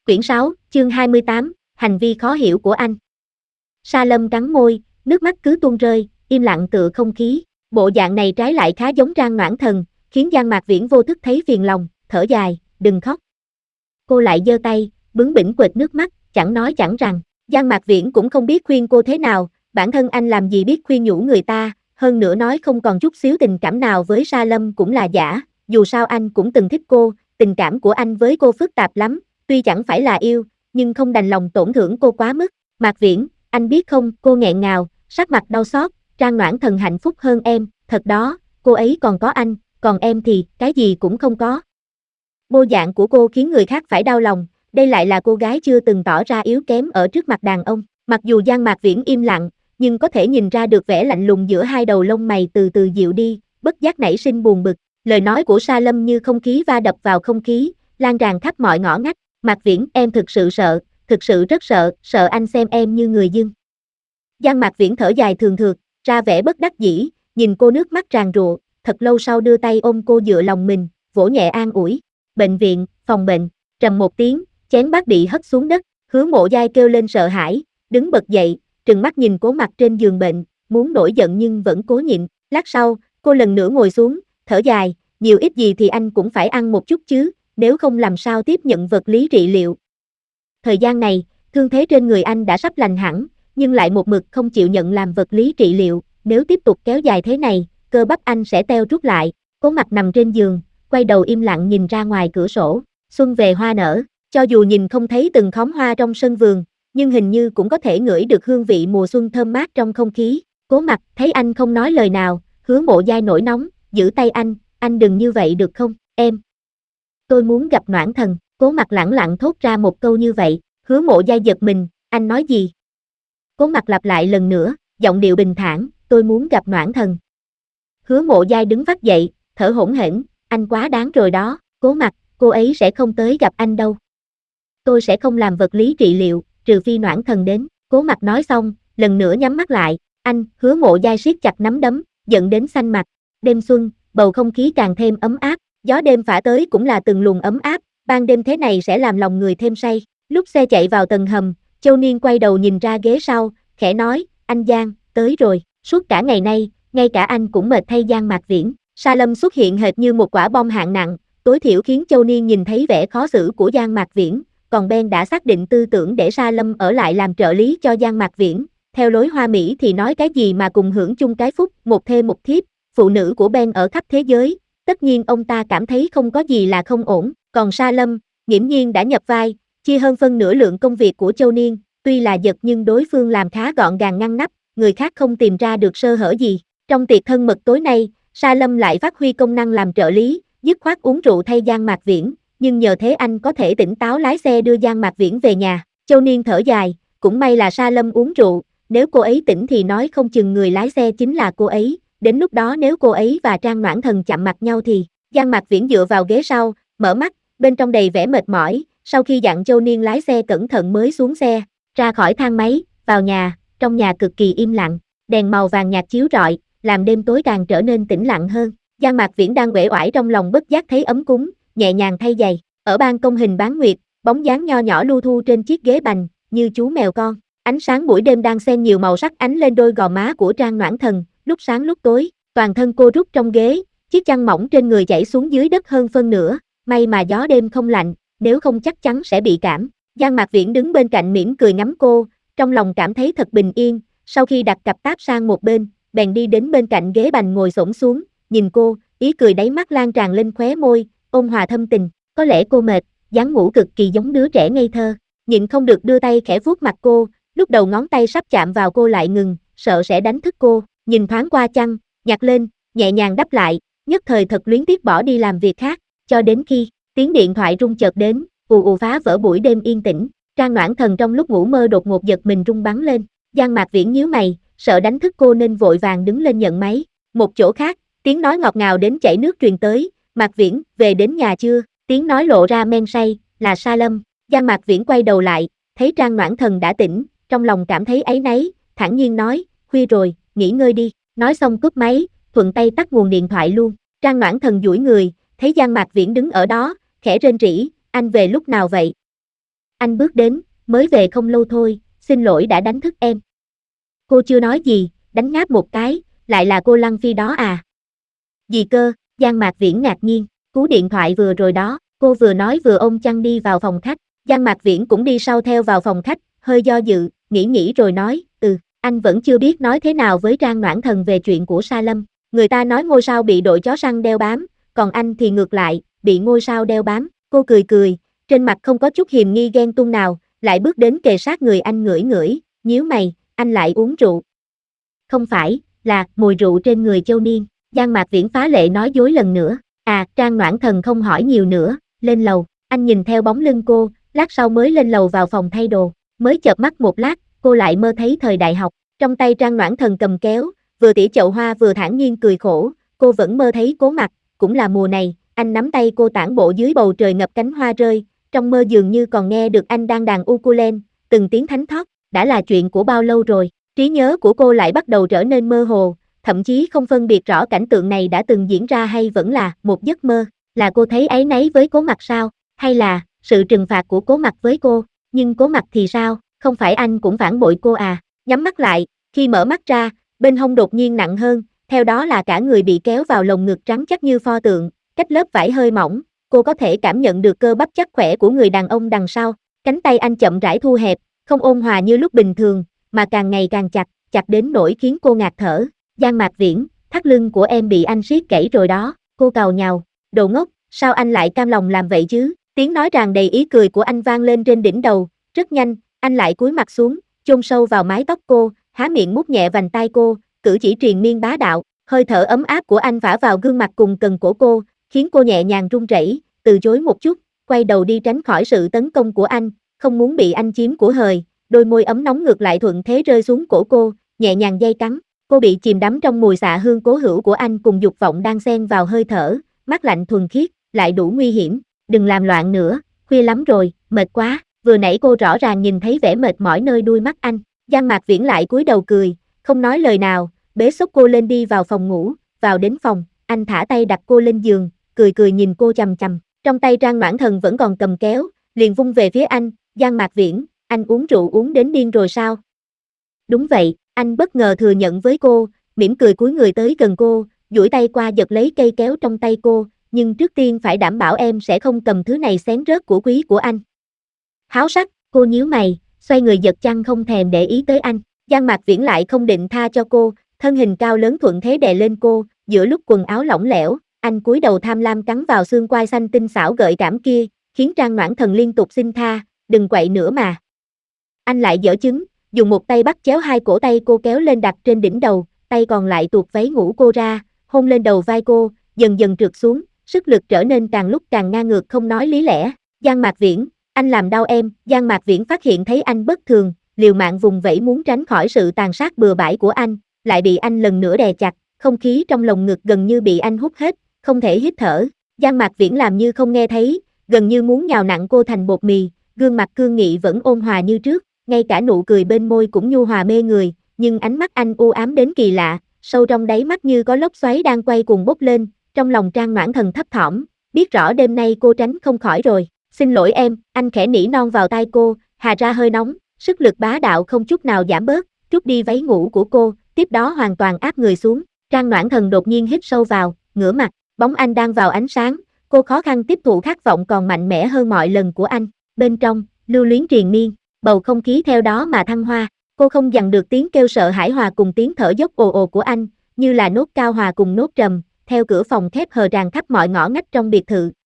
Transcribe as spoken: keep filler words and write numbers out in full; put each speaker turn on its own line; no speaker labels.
Quyển sáu, chương hai mươi tám, hành vi khó hiểu của anh. Sa Lâm cắn môi, nước mắt cứ tuôn rơi, im lặng tựa không khí. Bộ dạng này trái lại khá giống Trang Noãn Thần, khiến Giang Mạc Viễn vô thức thấy phiền lòng, thở dài, đừng khóc. Cô lại giơ tay, bướng bỉnh quệt nước mắt, chẳng nói chẳng rằng. Giang Mạc Viễn cũng không biết khuyên cô thế nào, bản thân anh làm gì biết khuyên nhủ người ta, hơn nữa nói không còn chút xíu tình cảm nào với Sa Lâm cũng là giả, dù sao anh cũng từng thích cô, tình cảm của anh với cô phức tạp lắm. Tuy chẳng phải là yêu, nhưng không đành lòng tổn thương cô quá mức. Mạc Viễn, anh biết không, cô nghẹn ngào, sắc mặt đau xót, Trang Noãn Thần hạnh phúc hơn em, thật đó, cô ấy còn có anh, còn em thì, cái gì cũng không có. Bộ dạng của cô khiến người khác phải đau lòng, đây lại là cô gái chưa từng tỏ ra yếu kém ở trước mặt đàn ông. Mặc dù Giang Mạc Viễn im lặng, nhưng có thể nhìn ra được vẻ lạnh lùng giữa hai đầu lông mày từ từ dịu đi, bất giác nảy sinh buồn bực. Lời nói của Sa Lâm như không khí va đập vào không khí, lan tràn khắp mọi ngõ ngách. Mạc Viễn, em thực sự sợ, thực sự rất sợ, sợ anh xem em như người dưng. Giang Mạc Viễn thở dài thường thượt, ra vẻ bất đắc dĩ, nhìn cô nước mắt tràn rụa, thật lâu sau đưa tay ôm cô dựa lòng mình, vỗ nhẹ an ủi. Bệnh viện, phòng bệnh, trầm một tiếng, chén bát bị hất xuống đất, Hứa Mộ Giai kêu lên sợ hãi, đứng bật dậy, trừng mắt nhìn Cố Mặc trên giường bệnh, muốn nổi giận nhưng vẫn cố nhịn. Lát sau, cô lần nữa ngồi xuống, thở dài, nhiều ít gì thì anh cũng phải ăn một chút chứ, nếu không làm sao tiếp nhận vật lý trị liệu. Thời gian này, thương thế trên người anh đã sắp lành hẳn, nhưng lại một mực không chịu nhận làm vật lý trị liệu, nếu tiếp tục kéo dài thế này, cơ bắp anh sẽ teo rút lại. Cố Mặc nằm trên giường, quay đầu im lặng nhìn ra ngoài cửa sổ, xuân về hoa nở, cho dù nhìn không thấy từng khóm hoa trong sân vườn, nhưng hình như cũng có thể ngửi được hương vị mùa xuân thơm mát trong không khí. Cố Mặc thấy anh không nói lời nào, Hứa Mộ Giai nổi nóng, giữ tay anh, anh đừng như vậy được không, em. Tôi muốn gặp Noãn Thần. Cố Mặc lẳng lặng thốt ra một câu như vậy, Hứa Mộ Giai giật mình, anh nói gì? Cố Mặc lặp lại lần nữa, giọng điệu bình thản, tôi muốn gặp Noãn Thần. Hứa Mộ Giai đứng vắt dậy, thở hổn hển, anh quá đáng rồi đó. Cố Mặc, cô ấy sẽ không tới gặp anh đâu. Tôi sẽ không làm vật lý trị liệu, trừ phi Noãn Thần đến. Cố Mặc nói xong, lần nữa nhắm mắt lại, anh. Hứa Mộ Giai siết chặt nắm đấm, giận đến xanh mặt. Đêm xuân, bầu không khí càng thêm ấm áp, gió đêm phả tới cũng là từng luồng ấm áp, ban đêm thế này sẽ làm lòng người thêm say. Lúc xe chạy vào tầng hầm, Châu Niên quay đầu nhìn ra ghế sau, khẽ nói, anh Giang, tới rồi. Suốt cả ngày nay, ngay cả anh cũng mệt thay Giang Mạc Viễn. Sa Lâm xuất hiện hệt như một quả bom hạng nặng, tối thiểu khiến Châu Niên nhìn thấy vẻ khó xử của Giang Mạc Viễn, còn Ben đã xác định tư tưởng để Sa Lâm ở lại làm trợ lý cho Giang Mạc Viễn. Theo lối hoa mỹ thì nói cái gì mà cùng hưởng chung cái phúc, một thê một thiếp, phụ nữ của Ben ở khắp thế giới, tất nhiên ông ta cảm thấy không có gì là không ổn, còn Sa Lâm, nghiễm nhiên đã nhập vai, chia hơn phân nửa lượng công việc của Châu Niên, tuy là giật nhưng đối phương làm khá gọn gàng ngăn nắp, người khác không tìm ra được sơ hở gì. Trong tiệc thân mật tối nay, Sa Lâm lại phát huy công năng làm trợ lý, dứt khoát uống rượu thay Giang Mạc Viễn, nhưng nhờ thế anh có thể tỉnh táo lái xe đưa Giang Mạc Viễn về nhà. Châu Niên thở dài, cũng may là Sa Lâm uống rượu, nếu cô ấy tỉnh thì nói không chừng người lái xe chính là cô ấy, đến lúc đó nếu cô ấy và Trang Noãn Thần chạm mặt nhau thì. Giang Mạc Viễn dựa vào ghế sau, mở mắt, bên trong đầy vẻ mệt mỏi, sau khi dặn Châu Niên lái xe cẩn thận mới xuống xe, ra khỏi thang máy, vào nhà, trong nhà cực kỳ im lặng, đèn màu vàng nhạt chiếu rọi, làm đêm tối càng trở nên tĩnh lặng hơn. Giang Mạc Viễn đang uể oải trong lòng bất giác thấy ấm cúng, nhẹ nhàng thay giày, ở ban công hình bán nguyệt, bóng dáng nho nhỏ lu thu trên chiếc ghế bành, như chú mèo con. Ánh sáng buổi đêm đang xen nhiều màu sắc ánh lên đôi gò má của Trang Noãn Thần, lúc sáng lúc tối, toàn thân cô rút trong ghế, chiếc chăn mỏng trên người chảy xuống dưới đất hơn phân nửa, may mà gió đêm không lạnh, nếu không chắc chắn sẽ bị cảm. Giang Mạc Viễn đứng bên cạnh mỉm cười ngắm cô, trong lòng cảm thấy thật bình yên, sau khi đặt cặp táp sang một bên, bèn đi đến bên cạnh ghế bành ngồi xổm xuống, nhìn cô, ý cười đáy mắt lan tràn lên khóe môi, ôn hòa thâm tình, có lẽ cô mệt, dáng ngủ cực kỳ giống đứa trẻ ngây thơ, nhịn không được đưa tay khẽ vuốt mặt cô, lúc đầu ngón tay sắp chạm vào cô lại ngừng, sợ sẽ đánh thức cô, nhìn thoáng qua chăn, nhặt lên, nhẹ nhàng đắp lại, nhất thời thật luyến tiếc bỏ đi làm việc khác, cho đến khi tiếng điện thoại rung chợt đến, ù ù phá vỡ buổi đêm yên tĩnh. Trang Noãn Thần trong lúc ngủ mơ đột ngột giật mình rung bắn lên, Giang Mạc Viễn nhíu mày, sợ đánh thức cô nên vội vàng đứng lên nhận máy. Một chỗ khác, tiếng nói ngọt ngào đến chảy nước truyền tới, Mạc Viễn, về đến nhà chưa? Tiếng nói lộ ra men say, là Sa Lâm. Giang Mạc Viễn quay đầu lại, thấy Trang Noãn Thần đã tỉnh, trong lòng cảm thấy áy náy, thản nhiên nói, khuya rồi, nghỉ ngơi đi. Nói xong cúp máy, thuận tay tắt nguồn điện thoại luôn. Trang Noãn Thần duỗi người, thấy Giang Mạc Viễn đứng ở đó, khẽ rên rỉ, anh về lúc nào vậy? Anh bước đến, mới về không lâu thôi, xin lỗi đã đánh thức em. Cô chưa nói gì, đánh ngáp một cái, lại là cô Lăng Phi đó à? Gì cơ? Giang Mạc Viễn ngạc nhiên, cú điện thoại vừa rồi đó, cô vừa nói vừa ôm chăn đi vào phòng khách, Giang Mạc Viễn cũng đi sau theo vào phòng khách, hơi do dự, nghĩ nghĩ rồi nói, ừ, anh vẫn chưa biết nói thế nào với Trang Noãn Thần về chuyện của Sa Lâm, người ta nói ngôi sao bị đội chó săn đeo bám, còn anh thì ngược lại, bị ngôi sao đeo bám, cô cười cười, trên mặt không có chút hiềm nghi ghen tuông nào, lại bước đến kề sát người anh ngửi ngửi, nhíu mày, anh lại uống rượu. Không phải, là mùi rượu trên người Châu Niên. Giang Mạc Viễn phá lệ nói dối lần nữa, à, Trang Noãn Thần không hỏi nhiều nữa, lên lầu, anh nhìn theo bóng lưng cô, lát sau mới lên lầu vào phòng thay đồ, mới chợp mắt một lát, cô lại mơ thấy thời đại học, trong tay Trang Noãn Thần cầm kéo, vừa tỉa chậu hoa vừa thản nhiên cười khổ, cô vẫn mơ thấy Cố Mặc, cũng là mùa này, anh nắm tay cô tản bộ dưới bầu trời ngập cánh hoa rơi, trong mơ dường như còn nghe được anh đang đàn ukulele, từng tiếng thánh thót, đã là chuyện của bao lâu rồi, trí nhớ của cô lại bắt đầu trở nên mơ hồ, thậm chí không phân biệt rõ cảnh tượng này đã từng diễn ra hay vẫn là một giấc mơ, là cô thấy áy náy với Cố Mặc sao, hay là sự trừng phạt của Cố Mặc với cô, nhưng Cố Mặc thì sao, không phải anh cũng phản bội cô à, nhắm mắt lại, khi mở mắt ra, bên hông đột nhiên nặng hơn, theo đó là cả người bị kéo vào lồng ngực trắng chắc như pho tượng, cách lớp vải hơi mỏng, cô có thể cảm nhận được cơ bắp chắc khỏe của người đàn ông đằng sau, cánh tay anh chậm rãi thu hẹp, không ôn hòa như lúc bình thường, mà càng ngày càng chặt, chặt đến nỗi khiến cô ngạt thở. Giang Mạc Viễn, thắt lưng của em bị anh siết gãy rồi đó, cô càu nhàu, đồ ngốc, sao anh lại cam lòng làm vậy chứ, tiếng nói tràn đầy ý cười của anh vang lên trên đỉnh đầu, rất nhanh, anh lại cúi mặt xuống, chôn sâu vào mái tóc cô, há miệng mút nhẹ vành tai cô, cử chỉ triền miên bá đạo, hơi thở ấm áp của anh vả vào gương mặt cùng cần cổ cô, khiến cô nhẹ nhàng run rẩy, từ chối một chút, quay đầu đi tránh khỏi sự tấn công của anh, không muốn bị anh chiếm của hời, đôi môi ấm nóng ngược lại thuận thế rơi xuống cổ cô, nhẹ nhàng dây cắn. Cô bị chìm đắm trong mùi xạ hương cố hữu của anh cùng dục vọng đang xen vào hơi thở, mắt lạnh thuần khiết, lại đủ nguy hiểm, đừng làm loạn nữa, khuya lắm rồi, mệt quá, vừa nãy cô rõ ràng nhìn thấy vẻ mệt mỏi nơi đuôi mắt anh, Giang Mạc Viễn lại cúi đầu cười, không nói lời nào, bế xốc cô lên đi vào phòng ngủ, vào đến phòng, anh thả tay đặt cô lên giường, cười cười nhìn cô chằm chằm, trong tay Trang Noãn Thần vẫn còn cầm kéo, liền vung về phía anh, Giang Mạc Viễn, anh uống rượu uống đến điên rồi sao? Đúng vậy, anh bất ngờ thừa nhận với cô, mỉm cười cúi người tới gần cô, duỗi tay qua giật lấy cây kéo trong tay cô, nhưng trước tiên phải đảm bảo em sẽ không cầm thứ này xén rớt của quý của anh. Háo sắc, cô nhíu mày, xoay người giật chăn không thèm để ý tới anh, Giang Mạc Viễn lại không định tha cho cô, thân hình cao lớn thuận thế đè lên cô, giữa lúc quần áo lỏng lẻo, anh cúi đầu tham lam cắn vào xương quai xanh tinh xảo gợi cảm kia, khiến Trang Noãn Thần liên tục xin tha, đừng quậy nữa mà. Anh lại giở chứng, dùng một tay bắt chéo hai cổ tay cô kéo lên đặt trên đỉnh đầu, tay còn lại tuột váy ngủ cô ra, hôn lên đầu vai cô, dần dần trượt xuống, sức lực trở nên càng lúc càng ngang ngược không nói lý lẽ. Giang Mạc Viễn, anh làm đau em, Giang Mạc Viễn phát hiện thấy anh bất thường, liều mạng vùng vẫy muốn tránh khỏi sự tàn sát bừa bãi của anh, lại bị anh lần nữa đè chặt, không khí trong lồng ngực gần như bị anh hút hết, không thể hít thở. Giang Mạc Viễn làm như không nghe thấy, gần như muốn nhào nặn cô thành bột mì, gương mặt cương nghị vẫn ôn hòa như trước, ngay cả nụ cười bên môi cũng nhu hòa mê người, nhưng ánh mắt anh u ám đến kỳ lạ, sâu trong đáy mắt như có lốc xoáy đang quay cuồng bốc lên, trong lòng Trang Noãn Thần thấp thỏm, biết rõ đêm nay cô tránh không khỏi rồi, xin lỗi em, anh khẽ nỉ non vào tai cô, hà ra hơi nóng, sức lực bá đạo không chút nào giảm bớt, trút đi váy ngủ của cô, tiếp đó hoàn toàn áp người xuống, Trang Noãn Thần đột nhiên hít sâu vào, ngửa mặt, bóng anh đang vào ánh sáng, cô khó khăn tiếp thụ khát vọng còn mạnh mẽ hơn mọi lần của anh, bên trong, lưu luyến triền miên, bầu không khí theo đó mà thăng hoa, cô không dằn được tiếng kêu sợ hãi hòa cùng tiếng thở dốc ồ ồ của anh, như là nốt cao hòa cùng nốt trầm, theo cửa phòng khép hờ tràn khắp mọi ngõ ngách trong biệt thự,